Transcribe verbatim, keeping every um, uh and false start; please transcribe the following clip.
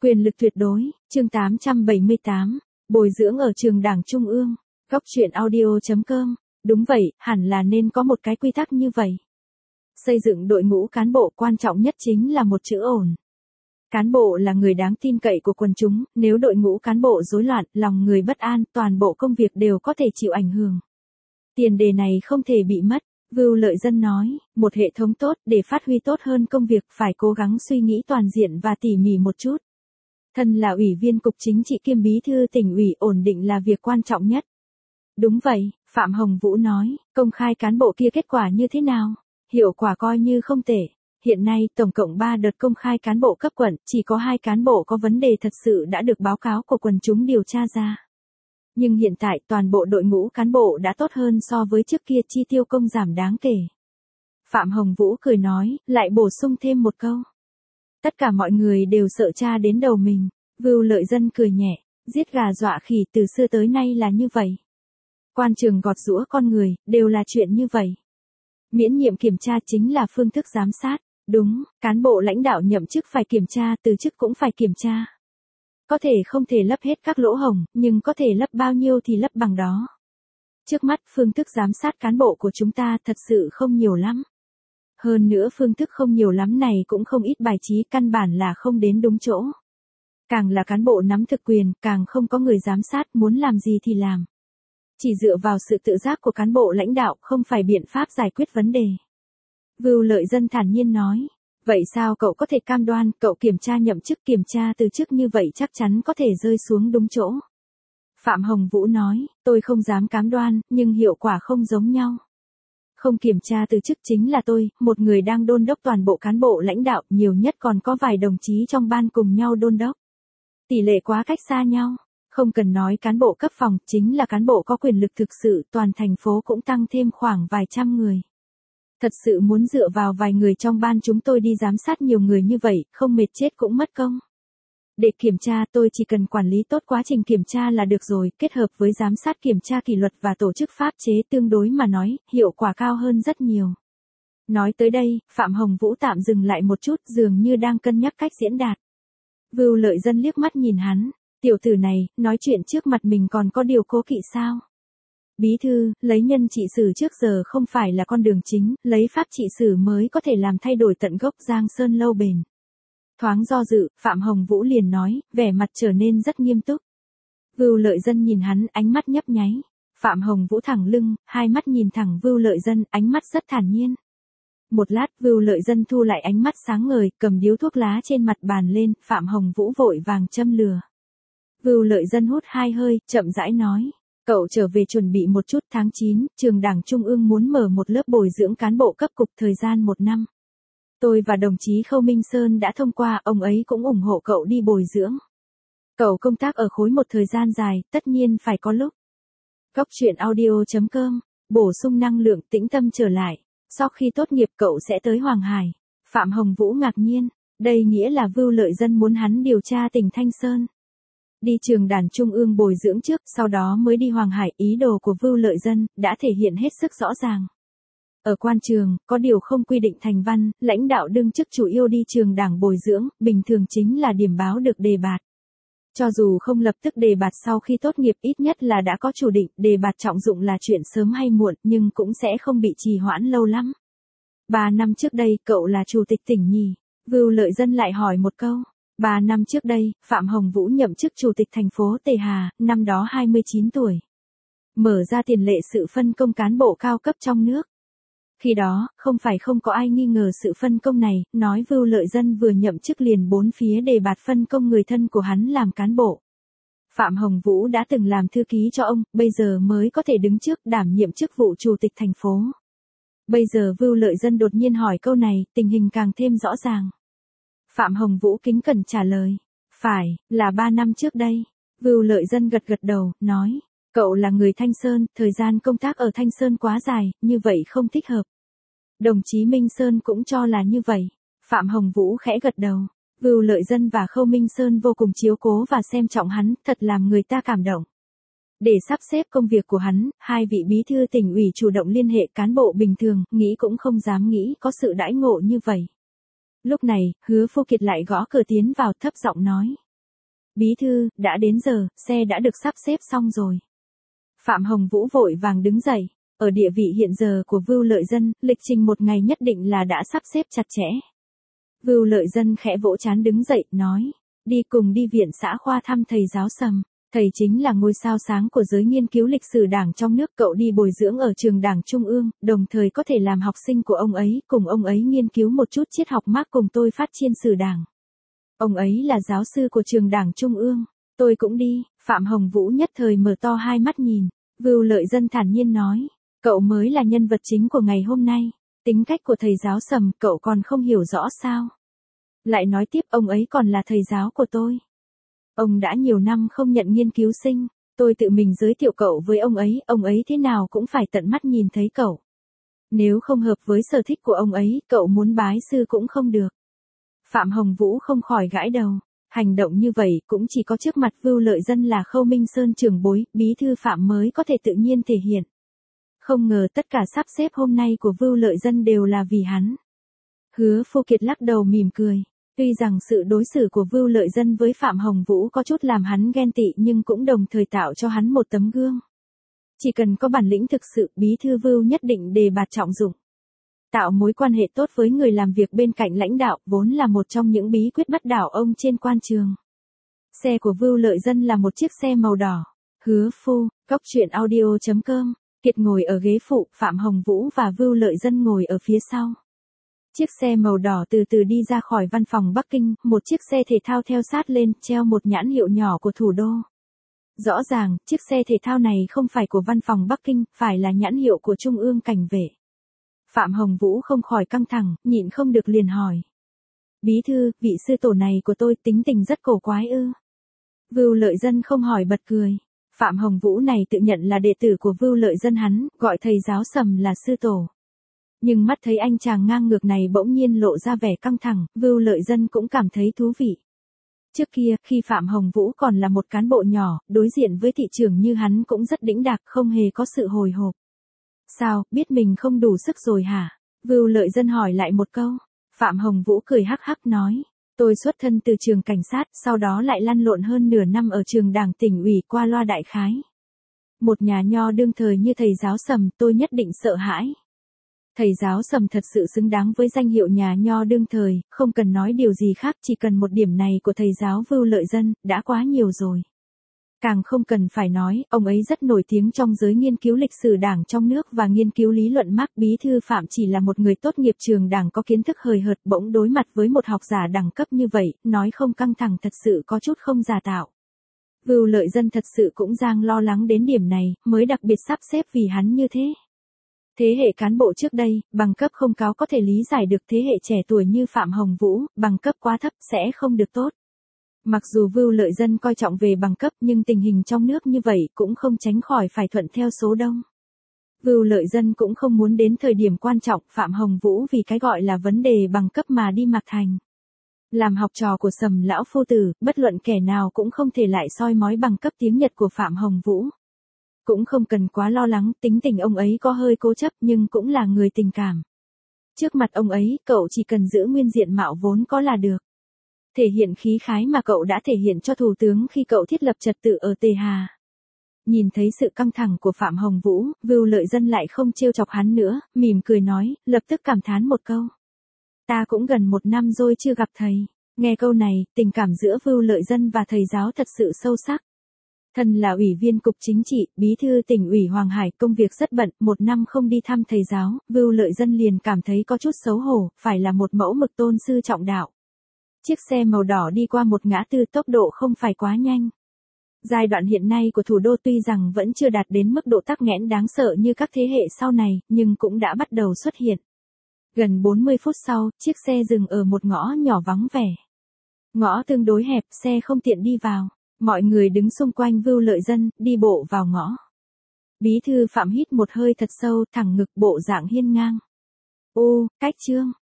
Quyền lực tuyệt đối, chương tám trăm bảy mươi tám, bồi dưỡng ở trường Đảng Trung ương, góc truyện audio chấm com, đúng vậy, hẳn là nên có một cái quy tắc như vậy. Xây dựng đội ngũ cán bộ quan trọng nhất chính là một chữ ổn. Cán bộ là người đáng tin cậy của quần chúng, nếu đội ngũ cán bộ rối loạn, lòng người bất an, toàn bộ công việc đều có thể chịu ảnh hưởng. Tiền đề này không thể bị mất. Vưu Lợi Dân nói, một hệ thống tốt để phát huy tốt hơn công việc phải cố gắng suy nghĩ toàn diện và tỉ mỉ một chút. Thân là ủy viên cục chính trị kiêm bí thư tỉnh ủy, ổn định là việc quan trọng nhất. Đúng vậy, Phạm Hồng Vũ nói, công khai cán bộ kia kết quả như thế nào? Hiệu quả coi như không tệ. Hiện nay tổng cộng ba đợt công khai cán bộ cấp quận, chỉ có hai cán bộ có vấn đề thật sự đã được báo cáo của quần chúng điều tra ra. Nhưng hiện tại toàn bộ đội ngũ cán bộ đã tốt hơn so với trước kia, chi tiêu công giảm đáng kể. Phạm Hồng Vũ cười nói, lại bổ sung thêm một câu. Tất cả mọi người đều sợ cha đến đầu mình. Vưu Lợi Dân cười nhẹ, giết gà dọa khỉ từ xưa tới nay là như vậy. Quan trường gọt giũa con người, đều là chuyện như vậy. Miễn nhiệm kiểm tra chính là phương thức giám sát. Đúng, cán bộ lãnh đạo nhậm chức phải kiểm tra, từ chức cũng phải kiểm tra. Có thể không thể lấp hết các lỗ hổng, nhưng có thể lấp bao nhiêu thì lấp bằng đó. Trước mắt, phương thức giám sát cán bộ của chúng ta thật sự không nhiều lắm. Hơn nữa phương thức không nhiều lắm này cũng không ít bài trí, căn bản là không đến đúng chỗ. Càng là cán bộ nắm thực quyền, càng không có người giám sát, muốn làm gì thì làm. Chỉ dựa vào sự tự giác của cán bộ lãnh đạo không phải biện pháp giải quyết vấn đề. Vưu Lợi Dân thản nhiên nói. Vậy sao cậu có thể cam đoan, cậu kiểm tra nhậm chức kiểm tra từ chức như vậy chắc chắn có thể rơi xuống đúng chỗ? Phạm Hồng Vũ nói, tôi không dám cam đoan, nhưng hiệu quả không giống nhau. Không kiểm tra từ chức chính là tôi, một người đang đôn đốc toàn bộ cán bộ lãnh đạo, nhiều nhất còn có vài đồng chí trong ban cùng nhau đôn đốc. Tỷ lệ quá cách xa nhau, không cần nói cán bộ cấp phòng, chính là cán bộ có quyền lực thực sự, toàn thành phố cũng tăng thêm khoảng vài trăm người. Thật sự muốn dựa vào vài người trong ban chúng tôi đi giám sát nhiều người như vậy, không mệt chết cũng mất công. Để kiểm tra tôi chỉ cần quản lý tốt quá trình kiểm tra là được rồi, kết hợp với giám sát kiểm tra kỷ luật và tổ chức pháp chế tương đối mà nói, hiệu quả cao hơn rất nhiều. Nói tới đây, Phạm Hồng Vũ tạm dừng lại một chút, dường như đang cân nhắc cách diễn đạt. Vưu Lợi Dân liếc mắt nhìn hắn, tiểu tử này, nói chuyện trước mặt mình còn có điều cố kỵ sao? Bí thư, lấy nhân trị sử trước giờ không phải là con đường chính, lấy pháp trị sử mới có thể làm thay đổi tận gốc Giang Sơn lâu bền. Thoáng do dự, Phạm Hồng Vũ liền nói, vẻ mặt trở nên rất nghiêm túc. Vưu Lợi Dân nhìn hắn, ánh mắt nhấp nháy. Phạm Hồng Vũ thẳng lưng, hai mắt nhìn thẳng Vưu Lợi Dân, ánh mắt rất thản nhiên. Một lát, Vưu Lợi Dân thu lại ánh mắt sáng ngời, cầm điếu thuốc lá trên mặt bàn lên, Phạm Hồng Vũ vội vàng châm lửa. Vưu Lợi Dân hút hai hơi, chậm rãi nói. Cậu trở về chuẩn bị một chút, tháng chín, trường Đảng Trung ương muốn mở một lớp bồi dưỡng cán bộ cấp cục thời gian một năm. Tôi và đồng chí Khâu Minh Sơn đã thông qua, ông ấy cũng ủng hộ cậu đi bồi dưỡng. Cậu công tác ở khối một thời gian dài, tất nhiên phải có lúc. Góc truyện audio chấm com, bổ sung năng lượng tĩnh tâm trở lại. Sau khi tốt nghiệp cậu sẽ tới Hoàng Hải. Phạm Hồng Vũ ngạc nhiên, đây nghĩa là Vưu Lợi Dân muốn hắn điều tra tỉnh Thanh Sơn. Đi trường Đảng Trung ương bồi dưỡng trước, sau đó mới đi Hoàng Hải, ý đồ của Vưu Lợi Dân đã thể hiện hết sức rõ ràng. Ở quan trường, có điều không quy định thành văn, lãnh đạo đương chức chủ yếu đi trường Đảng bồi dưỡng, bình thường chính là điểm báo được đề bạt. Cho dù không lập tức đề bạt sau khi tốt nghiệp, ít nhất là đã có chủ định, đề bạt trọng dụng là chuyện sớm hay muộn, nhưng cũng sẽ không bị trì hoãn lâu lắm. Ba năm trước đây, cậu là chủ tịch tỉnh nhỉ? Vưu Lợi Dân lại hỏi một câu. Ba năm trước đây, Phạm Hồng Vũ nhậm chức chủ tịch thành phố Tề Hà, năm đó hai mươi chín tuổi. Mở ra tiền lệ sự phân công cán bộ cao cấp trong nước. Khi đó, không phải không có ai nghi ngờ sự phân công này, nói Vưu Lợi Dân vừa nhậm chức liền bốn phía đề bạt phân công người thân của hắn làm cán bộ. Phạm Hồng Vũ đã từng làm thư ký cho ông, bây giờ mới có thể đứng trước đảm nhiệm chức vụ chủ tịch thành phố. Bây giờ Vưu Lợi Dân đột nhiên hỏi câu này, tình hình càng thêm rõ ràng. Phạm Hồng Vũ kính cẩn trả lời. Phải, là ba năm trước đây. Vưu Lợi Dân gật gật đầu, nói. Cậu là người Thanh Sơn, thời gian công tác ở Thanh Sơn quá dài, như vậy không thích hợp. Đồng chí Minh Sơn cũng cho là như vậy. Phạm Hồng Vũ khẽ gật đầu. Vưu Lợi Dân và Khâu Minh Sơn vô cùng chiếu cố và xem trọng hắn, thật làm người ta cảm động. Để sắp xếp công việc của hắn, hai vị bí thư tỉnh ủy chủ động liên hệ cán bộ bình thường, nghĩ cũng không dám nghĩ có sự đãi ngộ như vậy. Lúc này, Hứa Phu Kiệt lại gõ cửa tiến vào, thấp giọng nói. Bí thư, đã đến giờ, xe đã được sắp xếp xong rồi. Phạm Hồng Vũ vội vàng đứng dậy. Ở địa vị hiện giờ của Vưu Lợi Dân, lịch trình một ngày nhất định là đã sắp xếp chặt chẽ. Vưu Lợi Dân khẽ vỗ trán đứng dậy, nói, đi cùng đi viện xã khoa thăm thầy giáo Sầm. Thầy chính là ngôi sao sáng của giới nghiên cứu lịch sử đảng trong nước, cậu đi bồi dưỡng ở trường đảng trung ương, đồng thời có thể làm học sinh của ông ấy, cùng ông ấy nghiên cứu một chút triết học Mác cùng tôi phát triển sử đảng. Ông ấy là giáo sư của trường đảng trung ương, tôi cũng đi. Phạm Hồng Vũ nhất thời mở to hai mắt nhìn. Vưu Lợi Dân thản nhiên nói, cậu mới là nhân vật chính của ngày hôm nay. Tính cách của thầy giáo Sầm cậu còn không hiểu rõ sao? Lại nói tiếp, ông ấy còn là thầy giáo của tôi. Ông đã nhiều năm không nhận nghiên cứu sinh, tôi tự mình giới thiệu cậu với ông ấy, ông ấy thế nào cũng phải tận mắt nhìn thấy cậu. Nếu không hợp với sở thích của ông ấy, cậu muốn bái sư cũng không được. Phạm Hồng Vũ không khỏi gãi đầu, hành động như vậy cũng chỉ có trước mặt Vưu Lợi Dân là Khâu Minh Sơn trưởng bối, bí thư Phạm mới có thể tự nhiên thể hiện. Không ngờ tất cả sắp xếp hôm nay của Vưu Lợi Dân đều là vì hắn. Hứa Phu Kiệt lắc đầu mỉm cười. Tuy rằng sự đối xử của Vưu Lợi Dân với Phạm Hồng Vũ có chút làm hắn ghen tị nhưng cũng đồng thời tạo cho hắn một tấm gương. Chỉ cần có bản lĩnh thực sự, bí thư Vưu nhất định đề bạt trọng dụng. Tạo mối quan hệ tốt với người làm việc bên cạnh lãnh đạo vốn là một trong những bí quyết bắt đảo ông trên quan trường. Xe của Vưu Lợi Dân là một chiếc xe màu đỏ. Hứa Phu, Cóc Truyện Audio chấm com, Kiệt ngồi ở ghế phụ, Phạm Hồng Vũ và Vưu Lợi Dân ngồi ở phía sau. Chiếc xe màu đỏ từ từ đi ra khỏi văn phòng Bắc Kinh, một chiếc xe thể thao theo sát lên, treo một nhãn hiệu nhỏ của thủ đô. Rõ ràng, chiếc xe thể thao này không phải của văn phòng Bắc Kinh, phải là nhãn hiệu của Trung ương Cảnh vệ. Phạm Hồng Vũ không khỏi căng thẳng, nhịn không được liền hỏi. Bí thư, vị sư tổ này của tôi tính tình rất cổ quái ư. Vưu Lợi Dân không hỏi bật cười. Phạm Hồng Vũ này tự nhận là đệ tử của Vưu Lợi Dân hắn, gọi thầy giáo Sầm là sư tổ. Nhưng mắt thấy anh chàng ngang ngược này bỗng nhiên lộ ra vẻ căng thẳng, Vưu Lợi Dân cũng cảm thấy thú vị. Trước kia, khi Phạm Hồng Vũ còn là một cán bộ nhỏ, đối diện với thị trường như hắn cũng rất đĩnh đạc, không hề có sự hồi hộp. Sao, biết mình không đủ sức rồi hả? Vưu Lợi Dân hỏi lại một câu. Phạm Hồng Vũ cười hắc hắc nói. Tôi xuất thân từ trường cảnh sát, sau đó lại lăn lộn hơn nửa năm ở trường đảng tỉnh ủy qua loa đại khái. Một nhà nho đương thời như thầy giáo Sầm, tôi nhất định sợ hãi. Thầy giáo Sầm thật sự xứng đáng với danh hiệu nhà nho đương thời, không cần nói điều gì khác, chỉ cần một điểm này của thầy giáo Vưu Lợi Dân, đã quá nhiều rồi. Càng không cần phải nói, ông ấy rất nổi tiếng trong giới nghiên cứu lịch sử đảng trong nước và nghiên cứu lý luận Mác. Bí thư Phạm chỉ là một người tốt nghiệp trường đảng có kiến thức hời hợt, bỗng đối mặt với một học giả đẳng cấp như vậy, nói không căng thẳng thật sự có chút không giả tạo. Vưu Lợi Dân thật sự cũng đang lo lắng đến điểm này, mới đặc biệt sắp xếp vì hắn như thế. Thế hệ cán bộ trước đây, bằng cấp không cao có thể lý giải được, thế hệ trẻ tuổi như Phạm Hồng Vũ, bằng cấp quá thấp sẽ không được tốt. Mặc dù Vưu Lợi Dân coi trọng về bằng cấp nhưng tình hình trong nước như vậy cũng không tránh khỏi phải thuận theo số đông. Vưu Lợi Dân cũng không muốn đến thời điểm quan trọng Phạm Hồng Vũ vì cái gọi là vấn đề bằng cấp mà đi mặc thành. Làm học trò của Sầm lão phu tử, bất luận kẻ nào cũng không thể lại soi mói bằng cấp tiếng Nhật của Phạm Hồng Vũ. Cũng không cần quá lo lắng, tính tình ông ấy có hơi cố chấp nhưng cũng là người tình cảm. Trước mặt ông ấy, cậu chỉ cần giữ nguyên diện mạo vốn có là được. Thể hiện khí khái mà cậu đã thể hiện cho thủ tướng khi cậu thiết lập trật tự ở Tề Hà. Nhìn thấy sự căng thẳng của Phạm Hồng Vũ, Vưu Lợi Dân lại không trêu chọc hắn nữa, mỉm cười nói, lập tức cảm thán một câu. Ta cũng gần một năm rồi chưa gặp thầy. Nghe câu này, tình cảm giữa Vưu Lợi Dân và thầy giáo thật sự sâu sắc. Thân là ủy viên cục chính trị, bí thư tỉnh ủy Hoàng Hải, công việc rất bận, một năm không đi thăm thầy giáo, Vưu Lợi Dân liền cảm thấy có chút xấu hổ, phải là một mẫu mực tôn sư trọng đạo. Chiếc xe màu đỏ đi qua một ngã tư, tốc độ không phải quá nhanh. Giai đoạn hiện nay của thủ đô tuy rằng vẫn chưa đạt đến mức độ tắc nghẽn đáng sợ như các thế hệ sau này, nhưng cũng đã bắt đầu xuất hiện. Gần bốn mươi phút sau, chiếc xe dừng ở một ngõ nhỏ vắng vẻ. Ngõ tương đối hẹp, xe không tiện đi vào. Mọi người đứng xung quanh Vưu Lợi Dân, đi bộ vào ngõ. Bí thư Phạm hít một hơi thật sâu, thẳng ngực, bộ dạng hiên ngang. Ô, cách trương,